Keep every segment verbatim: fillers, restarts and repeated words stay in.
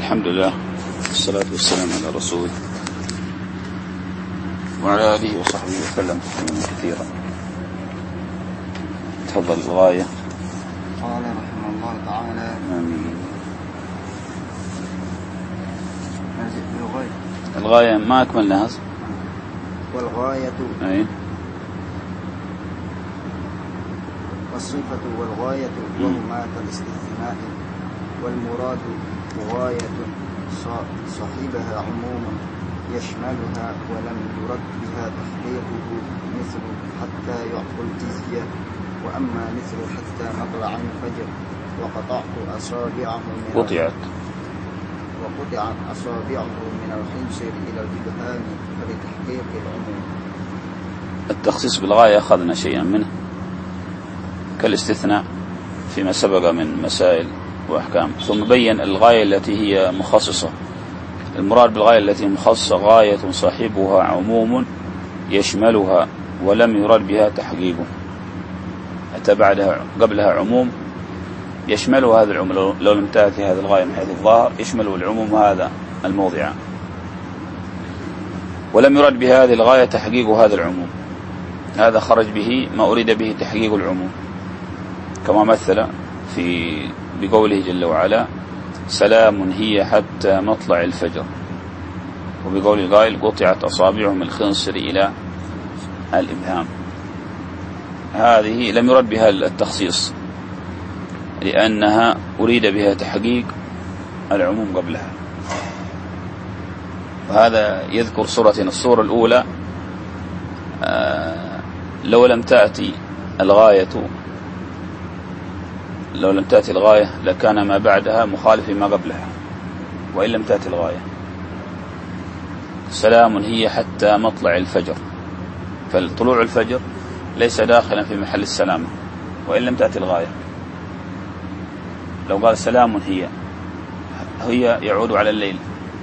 الحمد لله والصلاة والسلام على رسوله وعلى آله وصحبه وسلم تسليما كثيرا. تفضل الغاية. قال رحمه الله تعالى: آمين. الغاية الغاية ما أكملناها. والغاية أي والصفة والغاية وهما كالاستثناء، والمراد غاية صاحبها عموم يشملها ولم يرد بها تحقيقه، مثل حتى يعطوا الجزية، وأما مثل حتى مطلع الفجر وقطعت أصابعه من قطعت وقطعت أصابعه من الخنصر إلى الإبهام فلتحقيق العموم. التخصيص بالغاية أخذنا شيئا منه كالاستثناء فيما سبق من مسائل وأحكام، ثم بين الغاية التي هي مخصصة. المراد بالغاية التي مخصصة غاية صاحبها عموم يشملها ولم يرد بها تحقيقه. أتى بعدها قبلها عموم يشمله هذا العموم، لو لم تأتي هذه الغاية من حيث الظاهر يشمله العموم هذا الموضع، ولم يرد بهذه الغاية تحقيق هذا العموم. هذا خرج به ما أريد به تحقيق العموم، كما مثل في بقوله جل وعلا: سلام هي حتى مطلع الفجر، وبقول القائل: قطعت أصابعه من الخنصر إلى الإبهام. هذه لم يرد بها التخصيص لأنها أريد بها تحقيق العموم قبلها. وهذا يذكر صورتين. الصورة الأولى آه لو لم تأتي الغاية لو لم تأتي الغاية لكان ما بعدها مخالف ما قبلها، وإن لم تأتي الغاية. سلام هي حتى مطلع الفجر، فالطلوع الفجر ليس داخلا في محل السلامة وإن لم تأتي الغاية. لو قال سلام هي هي يعود على الليل،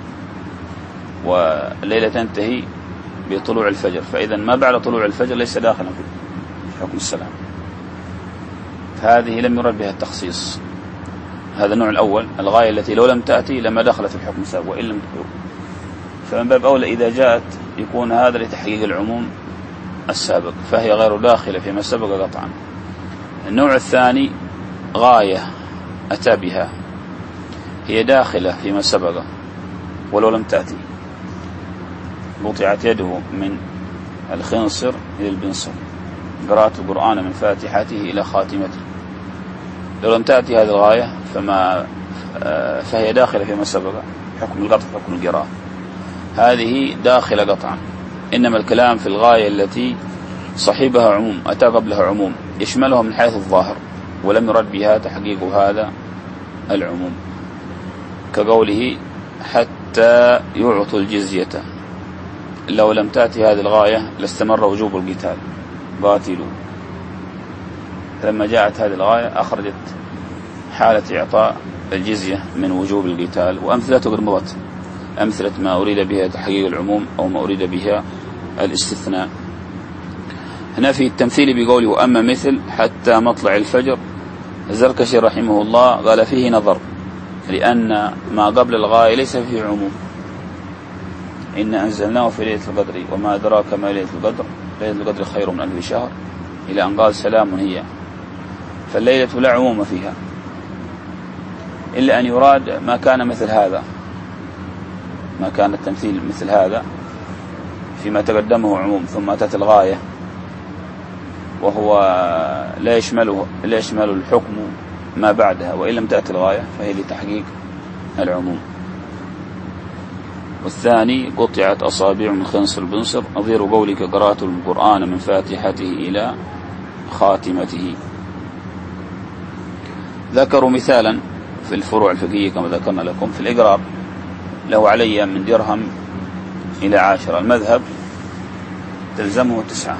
والليلة تنتهي بطلوع الفجر، فإذا ما بعد طلوع الفجر ليس داخلا في حكم السلام. هذه لم يرد بها التخصيص. هذا النوع الأول، الغاية التي لو لم تأتي لما دخلت في الحكم السابق وإن لم تكن، فمن باب أولى إذا جاءت يكون هذا لتحقيق العموم السابق، فهي غير داخلة فيما سبق قطعا. النوع الثاني غاية أتى بها هي داخلة فيما سبق ولو لم تأتي. قطعت يده من الخنصر إلى البنصر، قراءة القرآن من فاتحته إلى خاتمته. لو لم تأتي هذه الغاية فما فهي داخلة فيما سبق، حكم القطع حكم القراءة، هذه داخلة قطعا. إنما الكلام في الغاية التي صاحبها عموم أتى قبلها عموم يشملها من حيث الظاهر ولم يرد بها تحقيق هذا العموم، كقوله: حتى يعطوا الجزية. لو لم تأتي هذه الغاية لاستمر وجوب القتال، قاتلوا. لما جاءت هذه الغاية أخرجت حالة إعطاء الجزية من وجوب القتال، وأمثلته قد مضت، أمثلة ما أريد بها تحقيق العموم أو ما أريد بها الاستثناء. هنا في التمثيل بقوله: وأما مثل حتى مطلع الفجر، الزركشي رحمه الله قال فيه نظر، لأن ما قبل الغاية ليس فيه عموم. إن أنزلناه في ليلة القدر وما أدراك ما ليلة القدر، ليلة القدر خير من ألف شهر، إلى أن قال سلام هي. فالليلة لا عموم فيها، إلا أن يراد ما كان مثل هذا، ما كان التمثيل مثل هذا فيما تقدمه عموم ثم أتت الغاية، وهو لا يشمله لا يشمل الحكم ما بعدها وإن لم تأتي الغاية، فهي لتحقيق العموم. والثاني قطعت أصابع من خنصر البنصر، نظير قولك: قراءة القرآن من فاتحته إلى خاتمته. ذكروا مثالا في الفروع الفقهية كما ذكرنا لكم في الإقرار: له علي من درهم إلى عشرة، المذهب تلزمه تسعة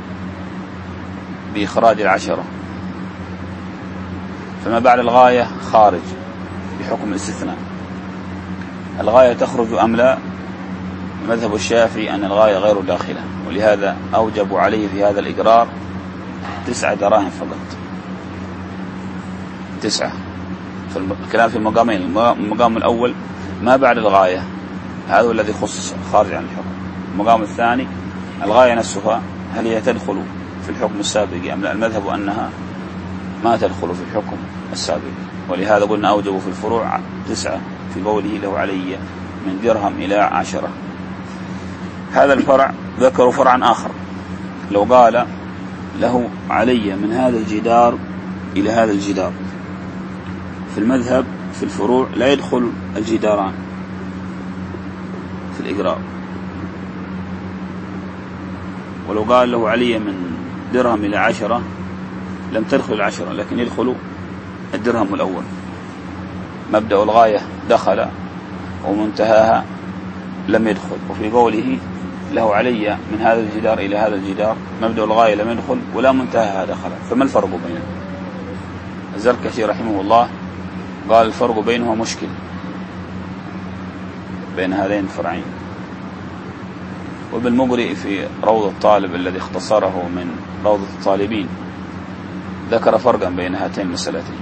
بإخراج العشرة، فما بعد الغاية خارج بحكم الاستثناء. الغاية تخرج أم لا؟ مذهب الشافعي أن الغاية غير داخلة، ولهذا أوجبوا عليه في هذا الإقرار تسعة دراهم فقط، تسعة. فالكلام في المقامين: المقام الأول ما بعد الغاية هذا هو الذي خص خارج عن الحكم. المقام الثاني الغاية نفسها هل هي تدخل في الحكم السابق أم لا؟ المذهب أنها ما تدخل في الحكم السابق، ولهذا قلنا أوجبوا في الفروع تسعة في قوله له علي من درهم إلى عشرة. هذا الفرع ذكروا فرعا آخر، لو قال له علي من هذا الجدار إلى هذا الجدار، في المذهب في الفروع لا يدخل الجداران في الإقرار، ولو قال له علي من درهم إلى عشرة لم تدخل العشرة، لكن يدخل الدرهم الأول. مبدأ الغاية دخل ومنتهاها لم يدخل. وفي قوله له علي من هذا الجدار إلى هذا الجدار مبدأ الغاية لم يدخل ولا منتهاها دخل. فما الفرق بينهم؟ الزركشي رحمه الله قال الفرق بينهما مشكل بين هذين الفرعين. وبالمقرئ في روض الطالب الذي اختصره من روض الطالبين ذكر فرقا بين هاتين المسألتين،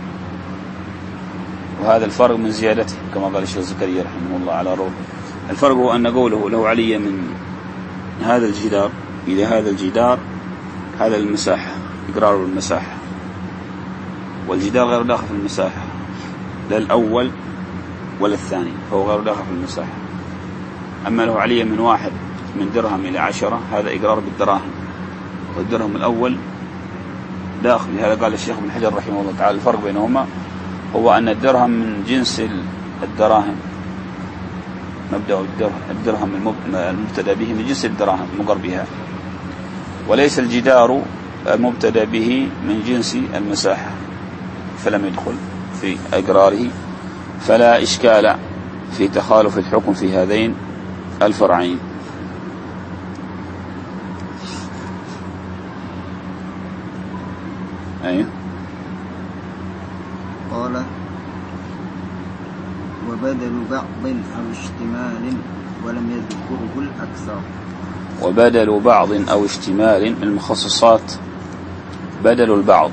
وهذا الفرق من زيادته كما قال الشيخ زكريا رحمه الله على روض. الفرق هو أن قوله له علي من هذا الجدار إلى هذا الجدار هذا المساحة، إقرار المساحة، والجدار غير داخل في المساحة، لا الأول ولا الثاني، فهو غير داخل في المساحة. أما له علي من واحد من درهم إلى عشرة هذا إقرار بالدراهم، والدرهم الأول داخل. لهذا قال الشيخ بن حجر رحمه الله تعالى الفرق بينهما هو أن الدرهم من جنس الدراهم، مبدأ الدرهم المبتدأ به من جنس الدراهم المقر بها، وليس الجدار المبتدأ به من جنس المساحة، فلم يدخل في إقراره. فلا إشكال في تخالف الحكم في هذين الفرعين. أيه. قال وبدل بعض أو اشتمال ولم يذكره الأكثر. وبدل بعض أو اشتمال من المخصصات بدل البعض،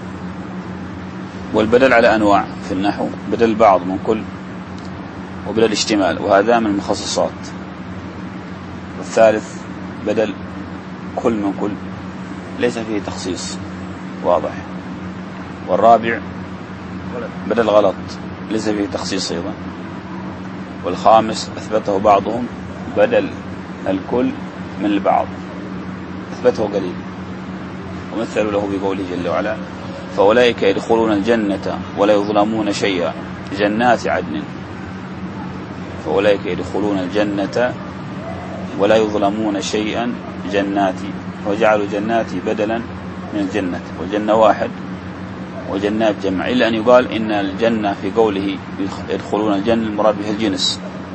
والبدل على أنواع في النحو، بدل البعض من كل وبدل اشتمال، وهذا من المخصصات. والثالث بدل كل من كل ليس فيه تخصيص واضح. والرابع بدل غلط ليس فيه تخصيص أيضا. والخامس أثبته بعضهم بدل الكل من البعض، أثبته قليل، ومثلوا له بقوله جل وعلا فأولئك يدخلون الجنة ولا يظلمون شيئا جنات عدن. فأولئك يدخلون الجنة ولا يظلمون شيئا جنات، وجعلوا جنات بدلا من الجنة، والجنة واحد وجنات جمع، إلا أن يقال إن الجنة في قوله يدخلون الجنة المراد بها الجنس،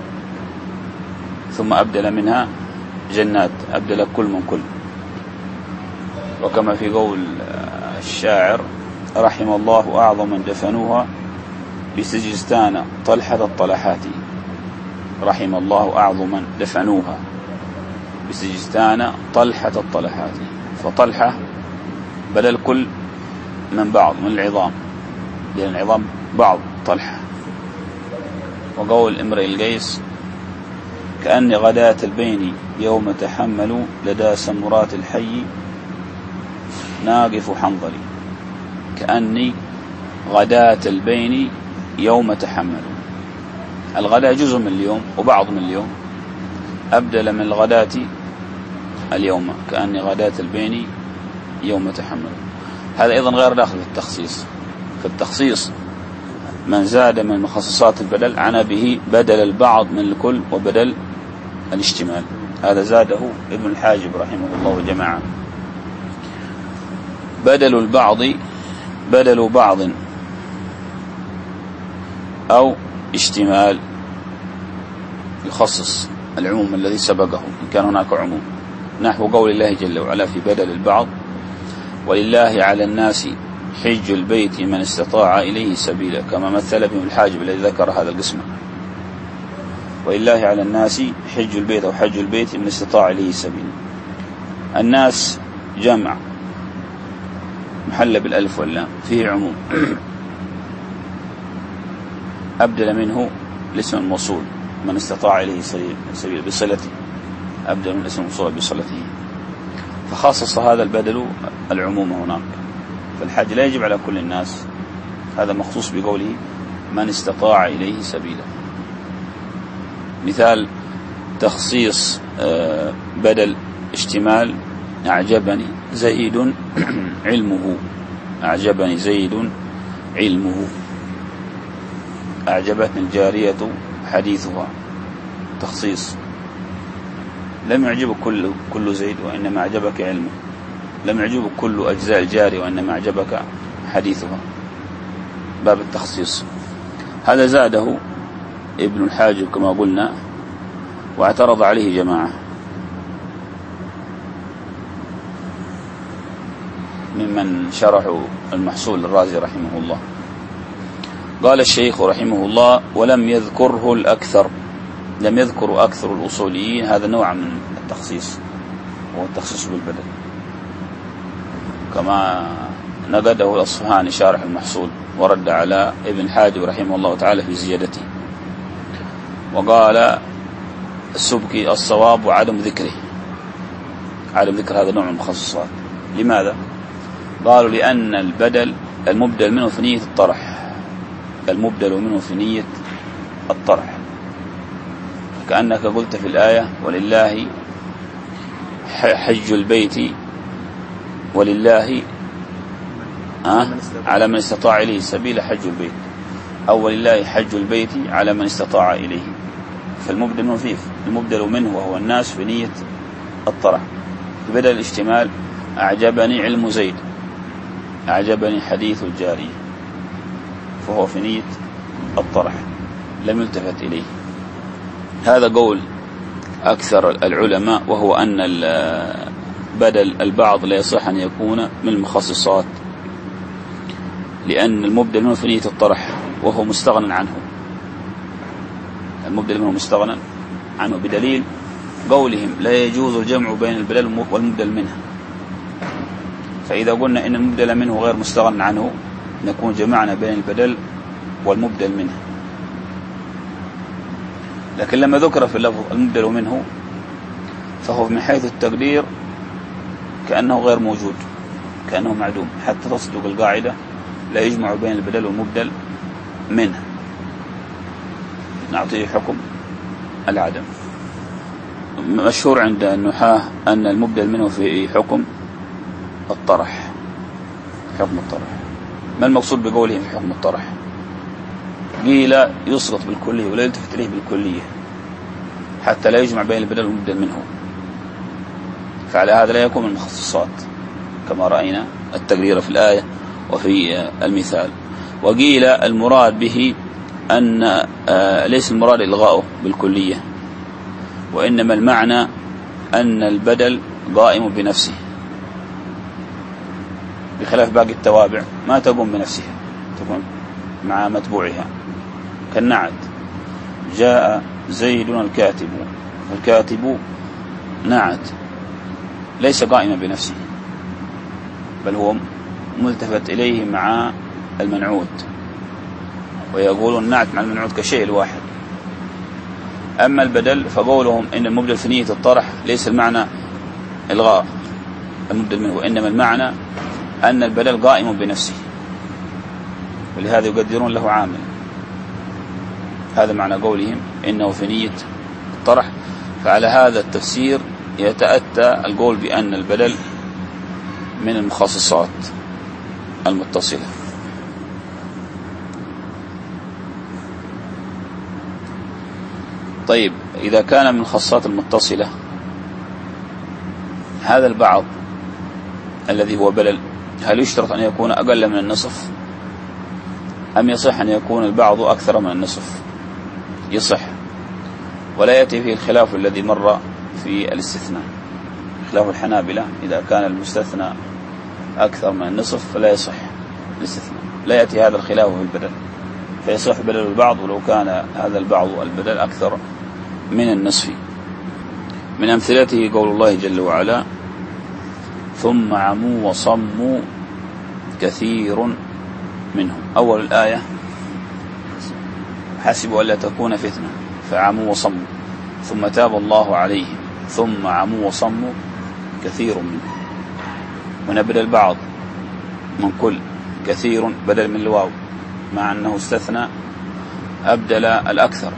ثم أبدل منها جنات، أبدل كل من كل. وكما في قول الشاعر رحم الله أعظم من دفنوها بسجستان طلحة الطلحات، رحم الله أعظم من دفنوها بسجستان طلحة الطلحات. فطلحة بدل كل من بعض من العظام، لأن العظام بعض طلحة. وقول امرئ القيس كأني غداة البين يوم تحملوا لدى سمرات الحي ناقف حنظلي. كأني غداة البين يوم تحملوا، الغداء جزء من اليوم وبعض من اليوم، أبدل من الغداة اليوم كأني غداة البين يوم تحملوا. هذا أيضا غير داخل في التخصيص. في التخصيص من زاد من مخصصات البدل عنا به بدل البعض من الكل وبدل الاشتمال، هذا زاده ابن الحاجب رحمه الله وجماعة. بدل البعض بدل بعض أو اشتمال يخصص العموم الذي سبقه إن كان هناك عموم، نحو قول الله جل وعلا في بدل البعض ولله على الناس حج البيت من استطاع إليه سبيلا، كما مثل ابن الحاجب الذي ذكر هذا القسم. ولله على الناس حج البيت أو حج البيت من استطاع إليه سبيلا. الناس جمع محل بالألف واللام فيه عموم، أبدل منه الاسم الموصول من استطاع إليه سبيل بصلته، أبدل من الاسم الموصول بصلته، فخصص هذا البدل العموم هناك. فالحج لا يجب على كل الناس، هذا مخصوص بقوله من استطاع إليه سبيلا. مثال تخصيص بدل اشتمال أعجبني زيد علمه، أعجبني زيد علمه، أعجبتني الجارية حديثها، تخصيص. لم يعجبك كل كل زيد وإنما أعجبك علمه، لم يعجبك كل أجزاء الجارية وإنما أعجبك حديثها، باب التخصيص. هذا زاده ابن الحاجب كما قلنا، واعترض عليه جماعة ممن شرحوا المحصول الرازي رحمه الله. قال الشيخ رحمه الله: ولم يذكره الأكثر، لم يذكر أكثر الأصوليين هذا نوع من التخصيص، وهو التخصيص بالبدل، كما نقده الأصفهاني شارح المحصول ورد على ابن حاجب رحمه الله تعالى في زيادته. وقال السبكي: الصواب وعدم ذكره، عدم ذكر هذا نوع من المخصصات. لماذا؟ قالوا: لأن البدل المبدل منه في نية الطرح، المبدل منه في نية الطرح، كأنك قلت في الآية: ولله حج البيت، ولله أه؟ على من استطاع إليه سبيل حج البيت، أو ولله حج البيت على من استطاع إليه. فالمبدل منه فيه، المبدل منه وهو الناس في نية الطرح. بدل الاشتمال: أعجبني علم زيد، أعجبني حديث الجارية، فهو في نية الطرح لم يلتفت إليه. هذا قول أكثر العلماء، وهو أن بدل البعض لا يصح أن يكون من المخصصات، لأن المبدل منه في نية الطرح وهو مستغنى عنه، المبدل منه مستغنى عنه، بدليل قولهم: لا يجوز الجمع بين البدل والمبدل منه. فإذا قلنا إن المبدل منه غير مستغنى عنه نكون جمعنا بين البدل والمبدل منه. لكن لما ذكر في اللفظ المبدل منه فهو من حيث التقدير كأنه غير موجود، كأنه معدوم، حتى تصدق القاعدة: لا يجمع بين البدل والمبدل منه، نعطيه حكم العدم. مشهور عند النحاة أن المبدل منه في حكم الطرح، حكم الطرح. ما المقصود بقولهم في حكم الطرح؟ قيل يسقط بالكلية ولا يلتفت إليه بالكلية حتى لا يجمع بين البدل والمبدل منه، فعلى هذا لا يكون من المخصصات كما رأينا التقرير في الآية وفي المثال. وقيل المراد به أن ليس المراد إلغاؤه بالكلية، وإنما المعنى أن البدل قائم بنفسه، بخلاف باقي التوابع ما تقوم بنفسها، تكون مع متبوعها. كالنعت: جاء زيد الكاتب، الكاتب نعت ليس قائما بنفسه، بل هو ملتفت إليه مع المنعوت، ويقولون النعت مع المنعوت كشيء الواحد. أما البدل فقولهم إن المبدل في نية الطرح ليس المعنى إلغاء المبدل منه، وإنما المعنى أن البدل قائم بنفسه، ولهذا يقدرون له عامل. هذا معنى قولهم إنه في نية الطرح. فعلى هذا التفسير يتأتى القول بأن البدل من المخصصات المتصلة. طيب، إذا كان من الخاصات المتصلة هذا البعض الذي هو بدل، هل يشترط أن يكون أقل من النصف أم يصح أن يكون البعض أكثر من النصف؟ يصح، ولا يأتي فيه الخلاف الذي مر في الاستثناء، خلاف الحنابلة: إذا كان المستثنى أكثر من النصف فلا يصح الاستثناء. لا يأتي هذا الخلاف في البدل، فيصح بدل البعض ولو كان هذا البعض البدل أكثر من النصف. من أمثلته قول الله جل وعلا: ثم عموا وصموا كثير منهم. أول الآية حسبوا ألا تكون فتنة فعموا وصموا ثم تاب الله عليهم ثم عموا وصموا كثير منهم. هنا بدل بعض من كل، كثير بدل من الواو، مع أنه استثنى أبدل الأكثر.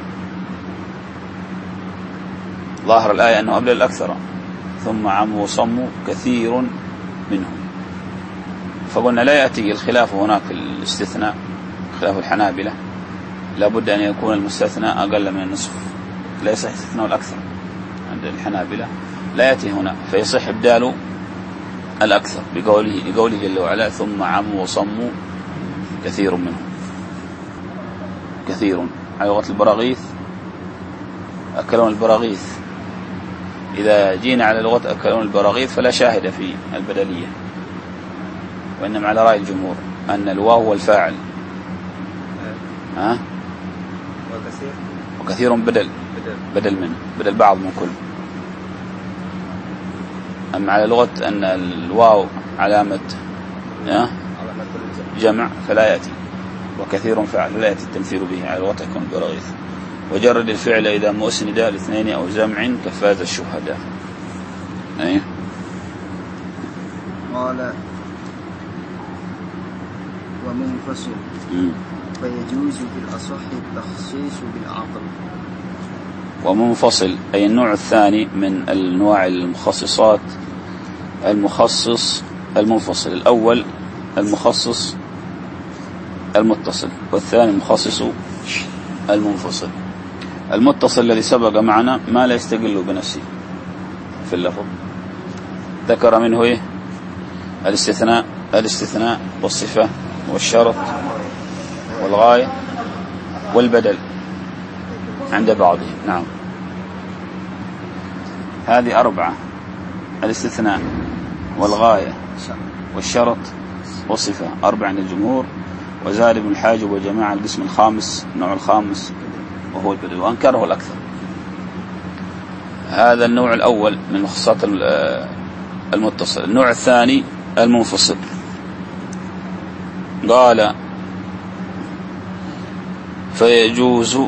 ظاهر الآية أنه أبدل الأكثر، ثم عموا وصموا كثير منهم. فقلنا لا يأتي الخلاف هناك الاستثناء، خلاف الحنابلة لابد أن يكون المستثنى أقل من النصف، لا يصح استثناء الأكثر عند الحنابلة، لا يأتي هنا، فيصح إبدال الأكثر بقوله, بقوله جل وعلا ثم عموا وصموا كثير منهم. كثير على لغة البراغيث أكلون البراغيث. إذا جينا على لغة أكلون البراغيث فلا شاهد في البدلية، وإنما على رأي الجمهور أن الواو هو الفاعل، ها؟ وكثير بدل بدل منه، بدل بعض من كل. أما على لغة أن الواو علامة جمع فلا يأتي، وكثير فعل فلا يأتي التمثيل به على لغة أكلون البراغيث. وجرد الفعل إذا مسند الاثنين أو جمع كفاز الشهداء. أيه؟ قال ومنفصل فيجوز في الأصح التخصيص بالعقل. ومنفصل أي النوع الثاني من النوع المخصصات، المخصص المنفصل. الأول المخصص المتصل، والثاني المخصص المنفصل. المتصل الذي سبق معنا ما لا يستقل بنفسه في اللفظ، ذكر منه إيه؟ الاستثناء الاستثناء والصفة والشرط والغاية والبدل عند بعضهم. نعم، هذه أربعة: الاستثناء والغاية والشرط والصفة، أربعة عند الجمهور. وزاد ابن الحاجب وجماعة القسم الخامس، النوع الخامس وهو البدل، وأنكره الأكثر. هذا النوع الأول من مخصصات المتصل. النوع الثاني المنفصل. قال فيجوز،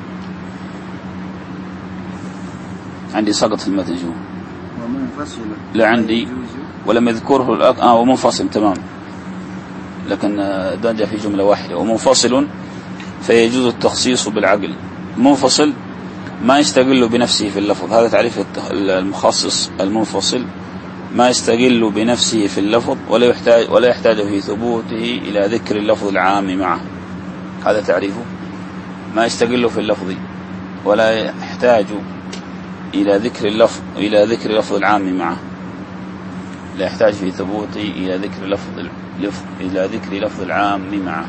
عندي سقط في المتن شو ومنفصل لا عندي ولم يذكره الأك... آه ومنفصل تمام، لكن دنجة في جملة واحدة. ومنفصل فيجوز التخصيص بالعقل. منفصل ما يستقل بنفسه في اللفظ، هذا تعريف المخصص المنفصل، ما يستقل بنفسه في اللفظ ولا يحتاج ولا يحتاج في ثبوته إلى ذكر اللفظ العام معه. هذا تعريفه، ما يستقل في اللفظ ولا يحتاج إلى ذكر اللفظ إلى ذكر اللفظ العام معه، لا يحتاج في ثبوته إلى ذكر لفظ إلى ذكر لفظ العام معه.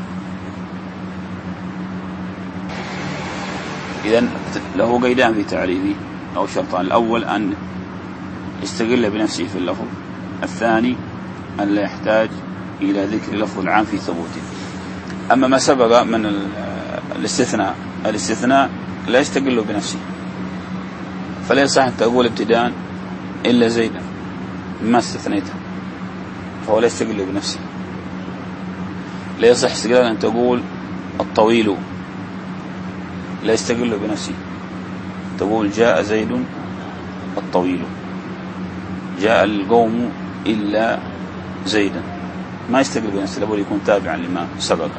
إذن له قيدان في تعريفه أو شرطان: الأول أن يستقل بنفسه في اللفظ، الثاني أن لا يحتاج إلى ذكر لفظ العام في ثبوته. أما ما سبق من الاستثناء، الاستثناء لا يستقل بنفسه، فلا يصح أن تقول ابتداء إلا زيدا ما استثنيته، فهو لا يستقل بنفسه. لا يصح استقلال أن تقول الطويل، لا يستقل بنفسه، تقول جاء زيد الطويل، جاء القوم إلا زيدا، ما يستقل بنفسه، لابد يكون تابعا لما سبق.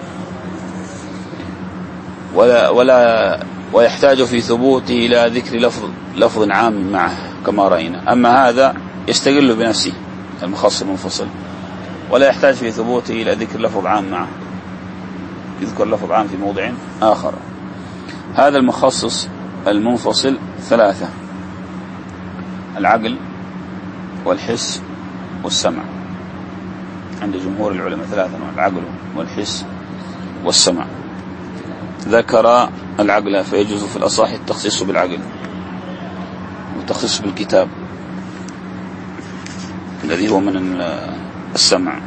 ولا ولا ويحتاج في ثبوته إلى ذكر لفظ لفظ عام معه كما رأينا. أما هذا يستقل بنفسه المخصص المنفصل، ولا يحتاج في ثبوته إلى ذكر لفظ عام معه، يذكر لفظ عام في موضع آخر. هذا المخصص المنفصل ثلاثة: العقل والحس والسمع. عند جمهور العلماء ثلاثة: العقل والحس والسمع. ذكر العقل فيجوز في الأصح التخصيص بالعقل والتخصيص بالكتاب الذي هو من السمع.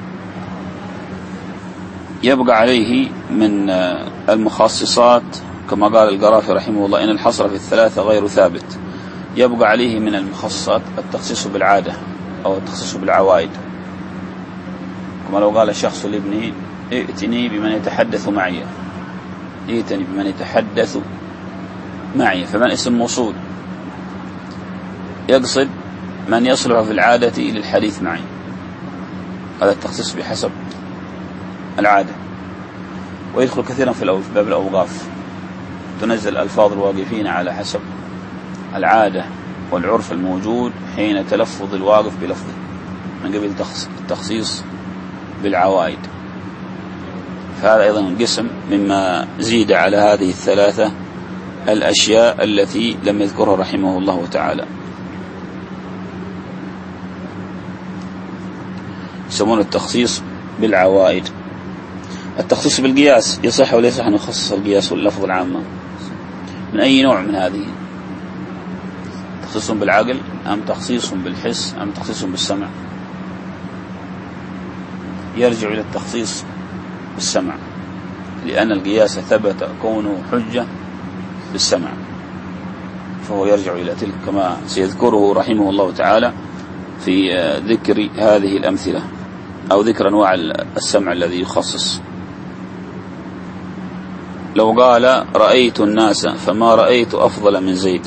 يبقى عليه من المخصصات كما قال القرافي رحمه الله: إن الحصر في الثلاثة غير ثابت. يبقى عليه من المخصصات التخصيص بالعادة أو التخصيص بالعوائد، كما لو قال الشخص لابنه ائتني بمن يتحدث معي، جئتني بمن يتحدث معي. فمن اسم موصول يقصد من يصلح في العادة للحديث معي. هذا التخصيص بحسب العادة. ويدخل كثيرا في باب الأوقاف، تنزل ألفاظ الواقفين على حسب العادة والعرف الموجود حين تلفظ الواقف بلفظه، من قبل التخصيص بالعوائد. فهذا أيضا قسم مما زيد على هذه الثلاثة الأشياء التي لم يذكرها رحمه الله تعالى. يسمون التخصيص بالعوائد. التخصيص بالقياس يصح ولا يصح أن يخصص القياس واللفظ العامة؟ من أي نوع من هذه؟ تخصيص بالعقل أم تخصيص بالحس أم تخصيص بالسمع؟ يرجع إلى التخصيص بالسمع، لأن القياس ثبت كونه حجة بالسمع، فهو يرجع إلى تلك كما سيذكره رحمه الله تعالى في ذكر هذه الأمثلة أو ذكر أنواع السمع الذي يخصص. لو قال رأيت الناس فما رأيت أفضل من زيد،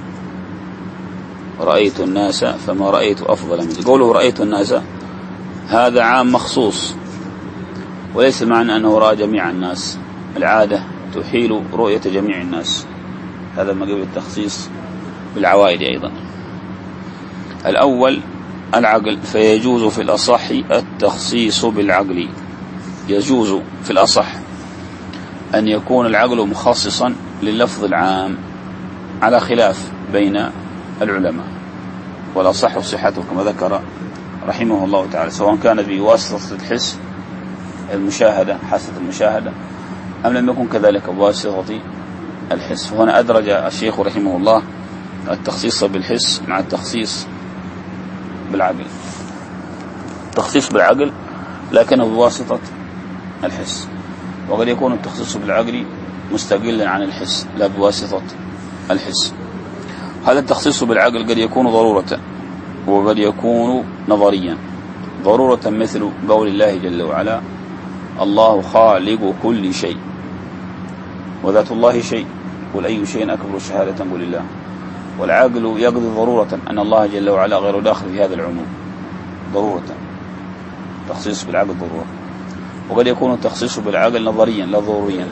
رأيت الناس فما رأيت أفضل من زيد، قوله رأيت الناس هذا عام مخصوص، وليس معنى أنه رأى جميع الناس. العادة تحيل رؤية جميع الناس. هذا ما قبل التخصيص بالعوائد أيضا. الأول العقل، فيجوز في الأصح التخصيص بالعقل. يجوز في الأصح أن يكون العقل مخصصا لللفظ العام، على خلاف بين العلماء، والأصح صحته كما ذكر رحمه الله تعالى، سواء كان بواسطة الحس المشاهدة حاسة المشاهدة أم لم يكن كذلك بواسطة الحس. فهنا أدرج الشيخ رحمه الله التخصيص بالحس مع التخصيص بالعقل. التخصيص بالعقل لكنه بواسطة الحس، وقد يكون التخصيص بالعقل مستقلا عن الحس لا بواسطة الحس. هذا التخصيص بالعقل قد يكون ضرورة وقد يكون نظريا. ضرورة مثل قول الله جل وعلا الله خالق كل شيء وذات الله شيء، قل أي شيء أكبر شهادة قل الله. والعقل يقضي ضرورة أن الله جل وعلا غير داخل في هذا العموم ضرورة. تخصيص بالعقل ضرورة. وقد يكون التخصيص بالعقل نظريا لا ضروريا،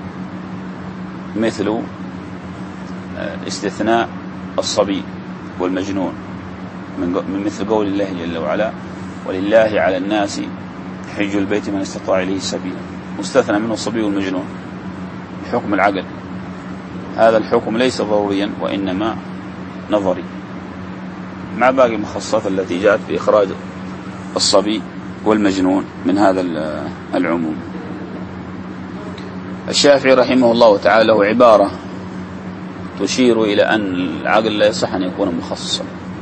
مثل استثناء الصبي والمجنون من مثل قول الله جل وعلا ولله على الناس حج البيت من استطاع إليه سبيلا، مستثنى منه الصبي والمجنون بحكم العقل. هذا الحكم ليس ضروريا وإنما نظري، مع باقي المخصصات التي جاءت بإخراج الصبي والمجنون من هذا العموم. الشافعي رحمه الله تعالى له عبارة تشير إلى أن العقل لا يصح أن يكون مخصصا،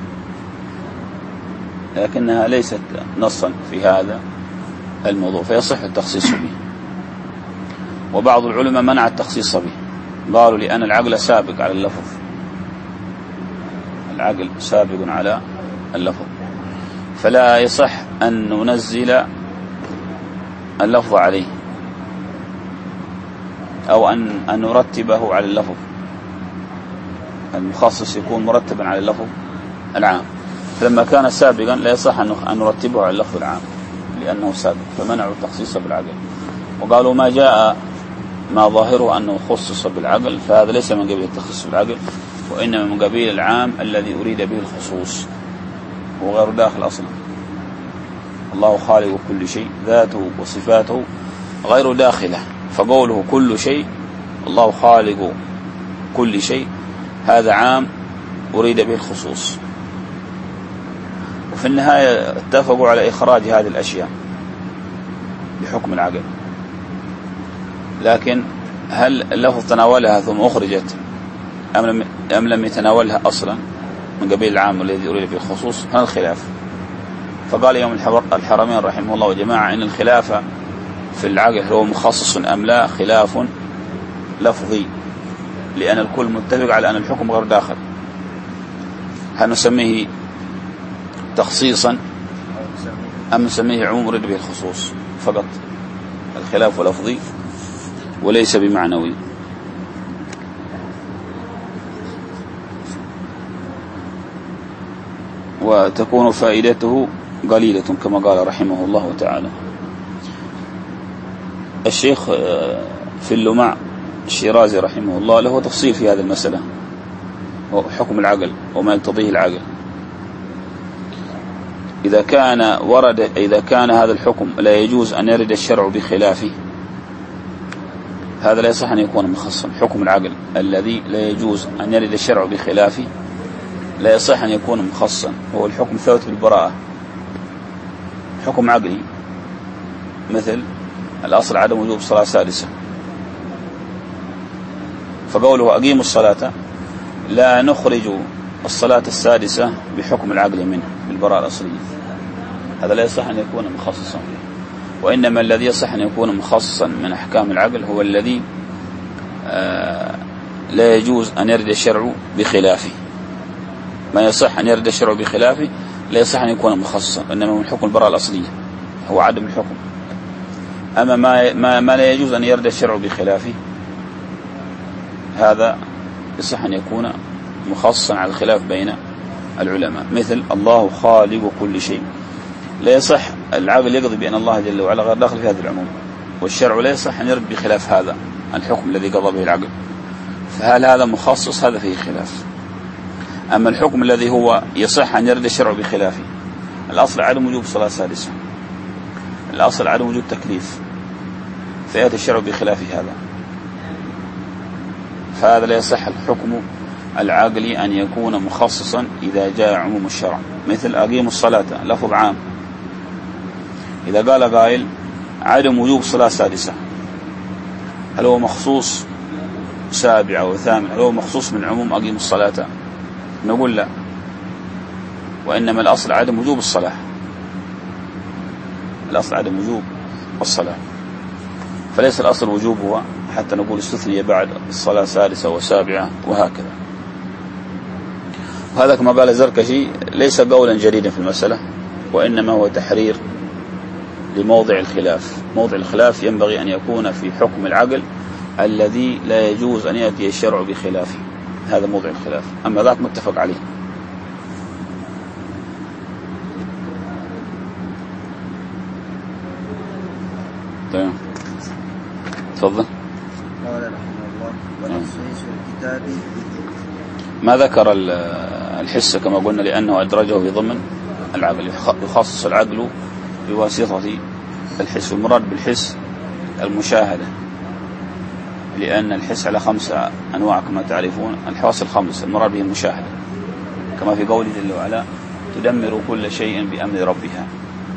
لكنها ليست نصا في هذا الموضوع، فيصح التخصيص به. وبعض العلماء منع التخصيص به، قالوا لأن العقل سابق على اللفظ، العقل سابق على اللفظ، فلا يصح أن ننزل اللفظ عليه أو أن أن نرتبه على اللفظ. المخصص يكون مرتبا على اللفظ العام، فلما كان سابقا لا يصح أن نرتبه على اللفظ العام لأنه سابق، فمنعوا التخصيص بالعقل. وقالوا ما جاء ما ظاهره أنه خصص بالعقل فهذا ليس من قبيل التخصيص بالعقل، وإنما من قبيل العام الذي أريد به الخصوص، وغير داخل أصلا. الله خالق كل شيء، ذاته وصفاته غير داخلة، فقوله كل شيء الله خالق كل شيء هذا عام أريد به الخصوص. وفي النهاية اتفقوا على إخراج هذه الأشياء بحكم العقل، لكن هل اللفظ تناولها ثم أخرجت أم لم, أم لم يتناولها أصلا من قبيل العام الذي أريد به الخصوص؟ هذا الخلاف. فقال يوم الحرمين رحمه الله وجماعة إن الخلاف في العقل هو مخصص أم لا خلاف لفظي، لأن الكل متفق على أن الحكم غير داخل. هل نسميه تخصيصا أم نسميه عموم أريد به الخصوص فقط؟ الخلاف لفظي وليس بمعنوي. وتكون فائدته قليلة كما قال رحمه الله تعالى. الشيخ في اللمع الشيرازي رحمه الله له تفصيل في هذه المسألة، حكم العقل وما يقتضيه العقل. إذا كان ورد إذا كان هذا الحكم لا يجوز أن يرد الشرع بخلافه، هذا لا يصح أن يكون مخصصا. حكم العقل الذي لا يجوز أن يرد الشرع بخلافه لا يصح أن يكون مخصصا، هو الحكم ثابت بالبراءة، حكم عقلي، مثل الأصل عدم وجوب الصلاة السادسة، فقوله أقيموا الصلاة لا نخرج الصلاة السادسة بحكم العقل منه بالبراءة الأصلية، هذا لا يصح أن يكون مخصصا فيه. وإنما الذي يصح أن يكون مخصصا من أحكام العقل هو الذي آه لا يجوز أن يرد الشرع بخلافه. ما يصح أن يرد الشرع بخلافه لا يصح أن يكون مخصصا، إنما من حكم البراءة الأصلية هو عدم الحكم. أما ما, ما, ما لا يجوز أن يرد الشرع بخلافه هذا يصح أن يكون مخصصا على الخلاف بين العلماء، مثل الله خالق كل شيء، لا يصح العقل يقضي بأن الله جل وعلا غير داخل في هذا العموم، والشرع لا يصح أن يرد بخلاف هذا الحكم الذي قضى به العقل، فهل هذا مخصص؟ هذا فيه خلاف. أما الحكم الذي هو يصح أن يرد الشرع بخلافه، الأصل عدم وجوب الصلاة السادسة، الأصل عدم وجود تكليف، فيأتي الشرع بخلاف هذا، فهذا لا يصح الحكم العقلي أن يكون مخصصا إذا جاء عموم الشرع. مثل أقيموا الصلاة لفظ عام، إذا قال قائل عدم وجوب الصلاة السادسة، هل هو مخصوص سابع أو ثامن؟ هل هو مخصوص من عموم أقيموا الصلاة؟ نقول لا، وإنما الأصل عدم وجوب الصلاة، الأصل عدم وجوب الصلاة، فليس الأصل وجوبها حتى نقول استثني بعد الصلاة سادسة وسابعة وهكذا. وهذا كما قال الزركشي ليس قولا جديدا في المسألة، وإنما هو تحرير لموضع الخلاف. موضع الخلاف ينبغي أن يكون في حكم العقل الذي لا يجوز أن يأتي الشرع بخلافه، هذا موضع الخلاف، أما ذاك متفق عليه. تمام، تفضل. قال رحمه الله ونصيص الكتاب ما ذكر الحس كما قلنا لأنه أدرجه في ضمن العقل، يخصص العقل بواسطة الحس، والمراد بالحس المشاهدة، لأن الحس على خمسة أنواع كما تعرفون، الحواس الخمس المراد به المشاهدة، كما في قوله جل وعلا تدمر كل شيء بأمر ربها،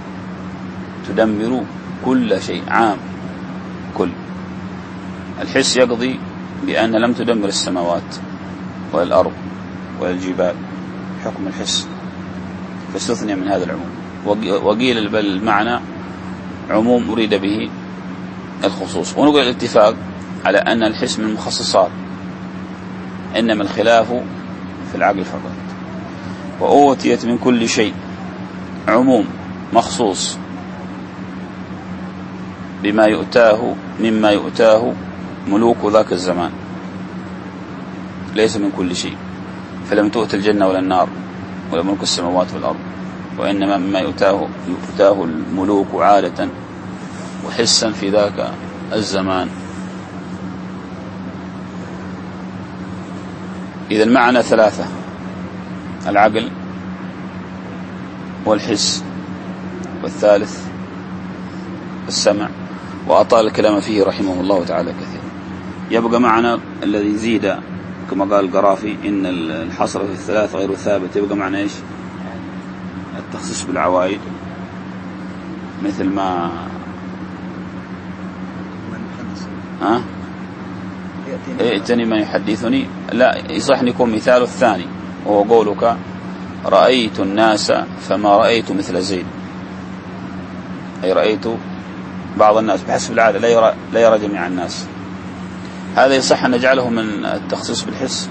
تدمر كل شيء عام كل. الحس يقضي بأن لم تدمر السماوات والأرض والجبال، حكم الحس فاستثني من هذا العموم. وقيل بل المعنى عموم أريد به الخصوص. ونقول الاتفاق على أن الحس من المخصصات، إنما الخلاف في العقل فقط. وأوتيت من كل شيء عموم مخصوص بما يؤتاه مما يؤتاه ملوك ذاك الزمان، ليس من كل شيء، فلم تؤت الجنة ولا النار ولا ملك السماوات والأرض، وإنما مما يؤتاه يؤتاه الملوك عادة وحسا في ذاك الزمان. إذا المعنى ثلاثة: العقل والحس، والثالث السمع. وأطال الكلام فيه رحمه الله تعالى كثير. يبقى معنا الذي زيد كما قال القرافي إن الحصر في الثلاث غير ثابت، يبقى معنا إيش؟ التخصيص بالعوائد، مثل ما ها ائتني من يحدثني، لا يصح أن يكون مثال الثاني، وهو قولك رأيت الناس فما رأيت مثل زيد، أي رأيت بعض الناس بحسب العادة، لا يرى, لا يرى جميع الناس. هذا يصح أن نجعله من التخصيص بالحس،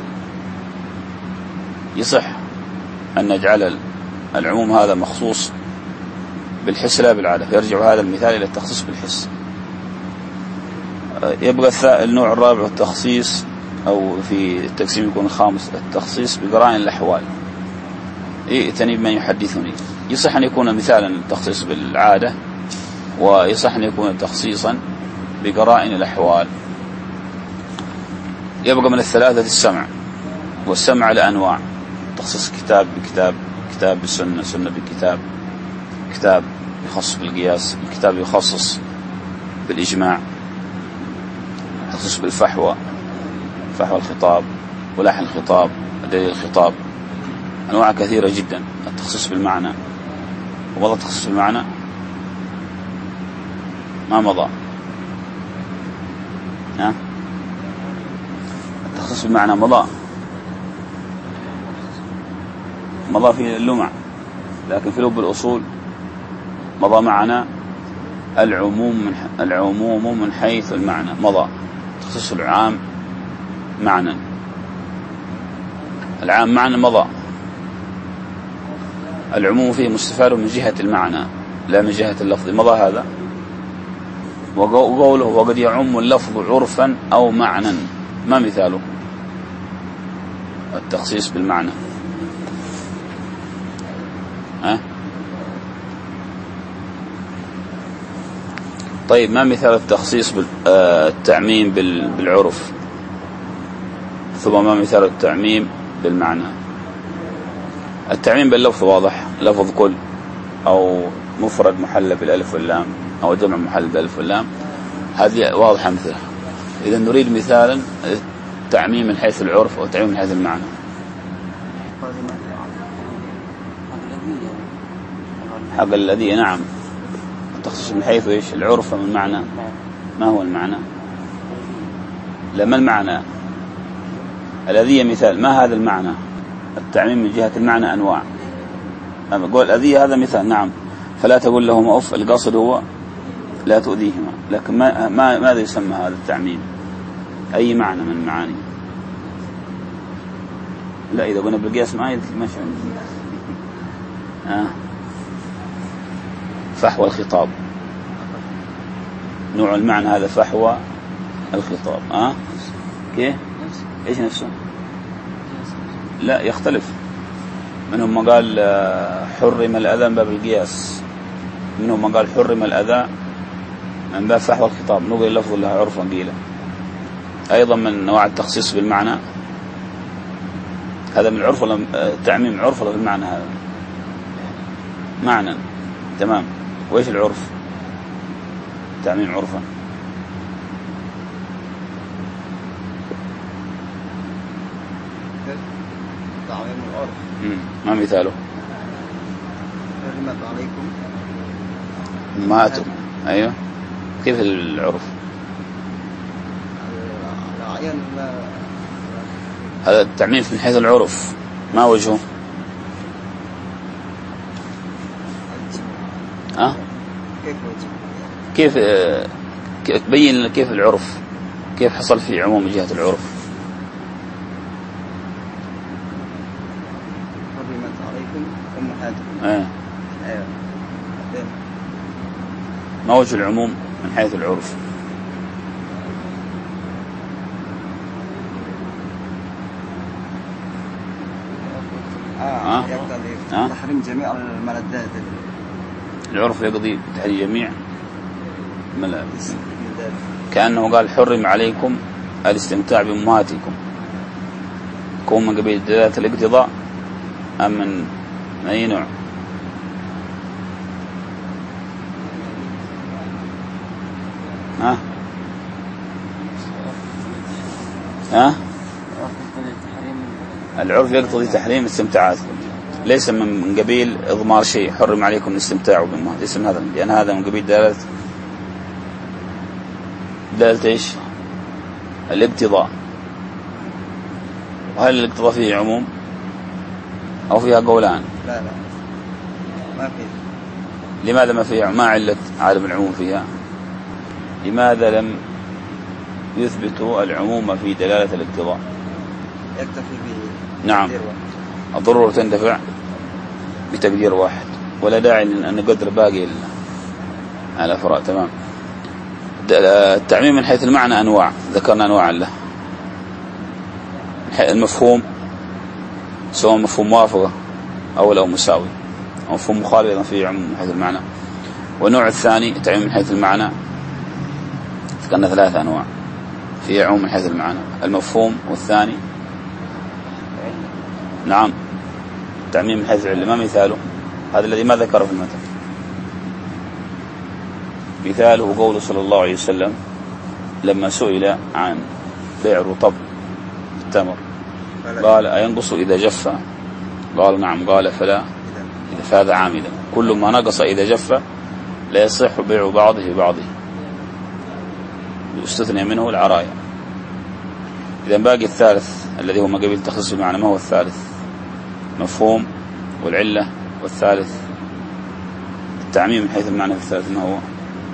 يصح أن نجعل العموم هذا مخصوص بالحس لا بالعادة، فيرجع هذا المثال إلى التخصيص بالحس. يبقى النوع الرابع التخصيص، أو في التقسيم يكون الخامس التخصيص بقرائن الأحوال. ائتني بما يحدثني، يصح أن يكون مثالا التخصيص بالعادة، ويصح أن يكون تخصيصا بقرائن الأحوال. يبقى من الثلاثة السمع، والسمع على أنواع: تخصيص كتاب بكتاب، كتاب بسنة، سنة بكتاب، كتاب يخصص بالقياس، الكتاب يخصص بالإجماع، تخصيص بالفحوى، فحوى الخطاب ولحن الخطاب، دليل الخطاب، أنواع كثيرة جدا. التخصيص بالمعنى، ومضى التخصيص بالمعنى ما مضى. ها؟ التخصيص بالمعنى مضى مضى في اللمع، لكن في لب الأصول مضى معنا العموم من العموم من حيث المعنى، مضى تخصيص العام معنى، العام معنى مضى، العموم فيه مستفاد من جهة المعنى لا من جهة اللفظ، مضى هذا. وقوله وقد يعم اللفظ عرفا أو معنى، ما مثاله التخصيص بالمعنى؟ ها؟ طيب ما مثال التخصيص بالتعميم بالعرف؟ ثم ما مثال التعميم بالمعنى؟ التعميم باللفظ واضح، لفظ كل، أو مفرد محل بالألف واللام، أو جمع محل بالألف واللام، هذه واضحة مثلها. إذا نريد مثالا التعميم من حيث العرف أو التعميم من حيث المعنى. حق الذي، نعم، التخصيص من حيث إيش؟ العرف من المعنى. ما هو المعنى؟ لما المعنى الذي مثال، ما هذا المعنى؟ التعميم من جهة المعنى أنواع. أما قول الذي هذا مثال، نعم، فلا تقول لهما أف، القصد هو لا تؤذيهما، لكن ما ما ماذا يسمى هذا التعميم؟ أي معنى من المعاني؟ لا، إذا قلنا بالقياس ما ماشي. آه. فحوى الخطاب، نوع المعنى هذا فحوى الخطاب. آه كيف؟ إيش نفسه؟ لا، يختلف. منهم ما قال حرم الأذى من باب القياس، منهم ما قال حرم الأذى من باب فحوى الخطاب، نقول اللفظ لها عرفا قيلة. أيضا من نوع التخصيص بالمعنى، هذا من العرف ولا تعميم عرف ولا بالمعنى؟ هذا معنى، تمام. وإيش العرف؟ تعميم عرفا. تعميم العرف. ما مثاله؟ حرمت عليكم ماتوا. أيوه، كيف العرف؟ هذا التعميم من حيث العرف، ما وجهه؟ ها؟ كيف كيف تبين لنا كيف العرف، كيف حصل في عموم من جهة العرف؟ حرمت عليكم أمهاتكم. ايه، ايوه، ما وجه العموم من حيث العرف؟ آه. يقتضي تحريم جميع الملذات. العرف يقضي بتحريم جميع الملذات، كأنه قال حرم عليكم الاستمتاع بأمهاتكم، يكون من قبيل دلالة الاقتضاء أم من أي نوع؟ ها؟ ها؟ العرف يقتضي تحريم الاستمتاعات، ليس من قبيل إضمار شيء. حرم عليكم الاستمتاع بأمهاتكم، ليس من هذا، لأن هذا من قبيل دلالة دلالة إيش؟ الاقتضاء. وهل الاقتضاء فيه عموم أو فيها قولان؟ لا لا ما فيه. لماذا ما فيها؟ ما علة عدم العموم فيها؟ لماذا لم يثبتوا العموم في دلالة الاقتضاء؟ يكتفي به. نعم، الضرورة تندفع بتقدير واحد، ولا داعي أن نقدر باقي على الأفراد. تمام. التعميم من حيث المعنى أنواع، ذكرنا أنواعا له. المفهوم سواء مفهوم موافقة أو أو مساوي، أو مفهوم مخالف أيضا فيه عموم من حيث المعنى. والنوع الثاني التعميم من حيث المعنى، ذكرنا ثلاثة أنواع فيه عموم من حيث المعنى: المفهوم، والثاني نعم التعميم من حيث العلة. ما مثاله؟ هذا الذي ما ذكره في المثل. مثاله قوله صلى الله عليه وسلم لما سئل عن بيع رطب التمر قال أينقص إذا جف؟ قال نعم. قال فلا إذا فاذ عامدا. كل ما نقص إذا جف لا يصح بيع بعضه ببعضه، يستثنى منه العرايا. إذا باقي الثالث الذي هو ما قبل تخصيص المعنى. ما هو الثالث؟ مفهوم والعلة، والثالث التعميم من حيث المعنى. في الثالث ما هو؟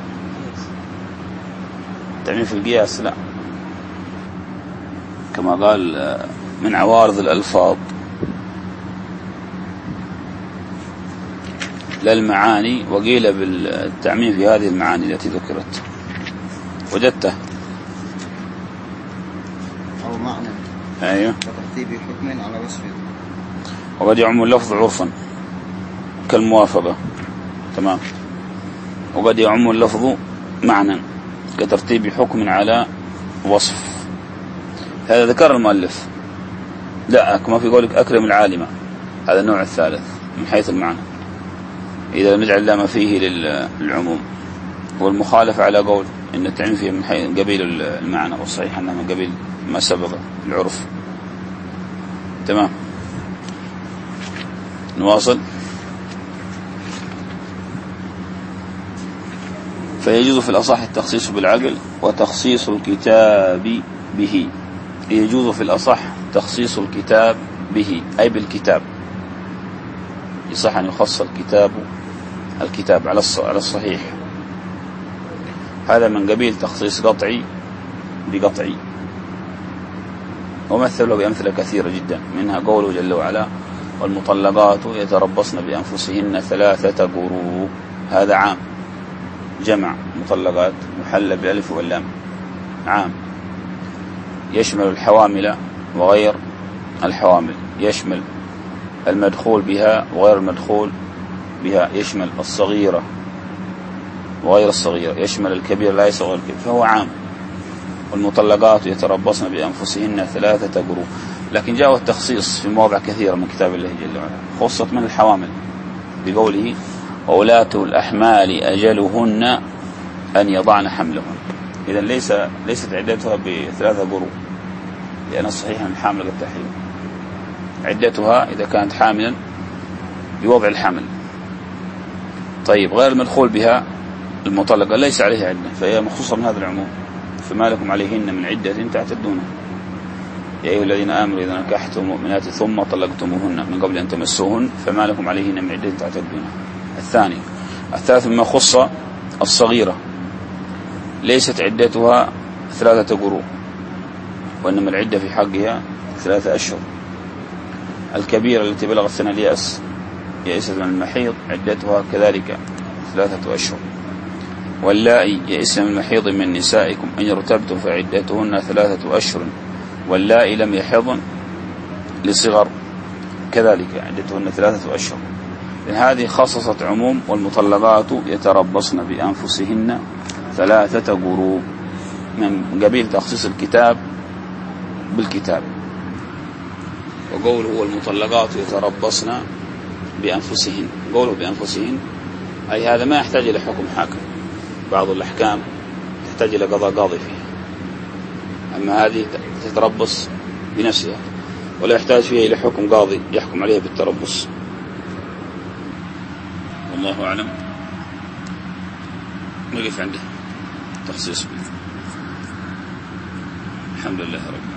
التعميم في القياس لا، كما قال من عوارض الألفاظ لا المعاني، وقيل بالتعميم في هذه المعاني التي ذكرت. وجدته أو معنى أيوه وترتيب حكم على وصفه. وقد يعم اللفظ عرفا كالموافقة، تمام. وقد يعم اللفظ معنى كترتيب حكم على وصف. هذا ذكر المؤلف. لا كما في قولك أكرم العالمة، هذا النوع الثالث من حيث المعنى إذا لم نجعل لا فيه للعموم. والمخالفة على قول إن التعميم فيه من حيث قبيل المعنى، والصحيح أنه من قبيل ما سبق العرف. تمام. نواصل. فيجوز في الأصح التخصيص بالعقل وتخصيص الكتاب به. يجوز في الأصح تخصيص الكتاب به أي بالكتاب. يصح أن يخص الكتاب الكتاب على على الصحيح. هذا من قبيل تخصيص قطعي بقطعي، ومثله بأمثلة كثيرة جدا، منها قوله جل وعلا والمطلقات يتربصن بأنفسهن ثلاثة قروء. هذا عام، جمع مطلقات محل بالألف واللام، عام يشمل الحوامل وغير الحوامل، يشمل المدخول بها وغير المدخول بها، يشمل الصغيرة وغير الصغيرة، يشمل الكبير لا يصغر الكبير، فهو عام. والمطلقات يتربصن بأنفسهن ثلاثة قروء. لكن جاء التخصيص في مواضع كثيرة من كتاب الله جل وعلا، خصت من الحوامل بقوله وولاة الأحمال أجلهن أن يضعن حملهن. إذا ليس ليست عدتها بثلاثة قروء، لأن الصحيح أن الحامل قد تحرم. عدتها إذا كانت حاملا بوضع الحمل. طيب غير المدخول بها المطلقة ليس عليها عدة، فهي مخصوصة من هذا العموم. فما لكم عليهن من عدة تعتدونها. يا أيها الذين آمنوا إذا نكحتم المؤمنات ثم طلقتموهن من قبل أن تمسوهن فما لكم عليهن من عدة تعتدونها. الثاني الثالث مما خص الصغيرة ليست عدتها ثلاثة قروء، وإنما العدة في حقها ثلاثة أشهر. الكبيرة التي بلغت سنة اليأس يئست من المحيض عدتها كذلك ثلاثة أشهر. واللائي يئسن من المحيض من نسائكم أن يرتبتم فعدتهن ثلاثة أشهر واللائي لم يحضن لصغر كذلك عدتهن ثلاثة أشهر. لأن هذه خصصت عموم والمطلقات يتربصن بأنفسهن ثلاثة قروء من قبيل تخصيص الكتاب بالكتاب. وقوله والمطلقات يتربصن بأنفسهن، قوله بأنفسهن أي هذا ما يحتاج إلى حكم حاكم. بعض الأحكام تحتاج إلى قضاء قاضي فيها، أما هذه تتربص بنفسها ولا يحتاج فيها إلى حكم قاضي يحكم عليها بالتربص. والله أعلم. نقف عنده تخصيص. الحمد لله رب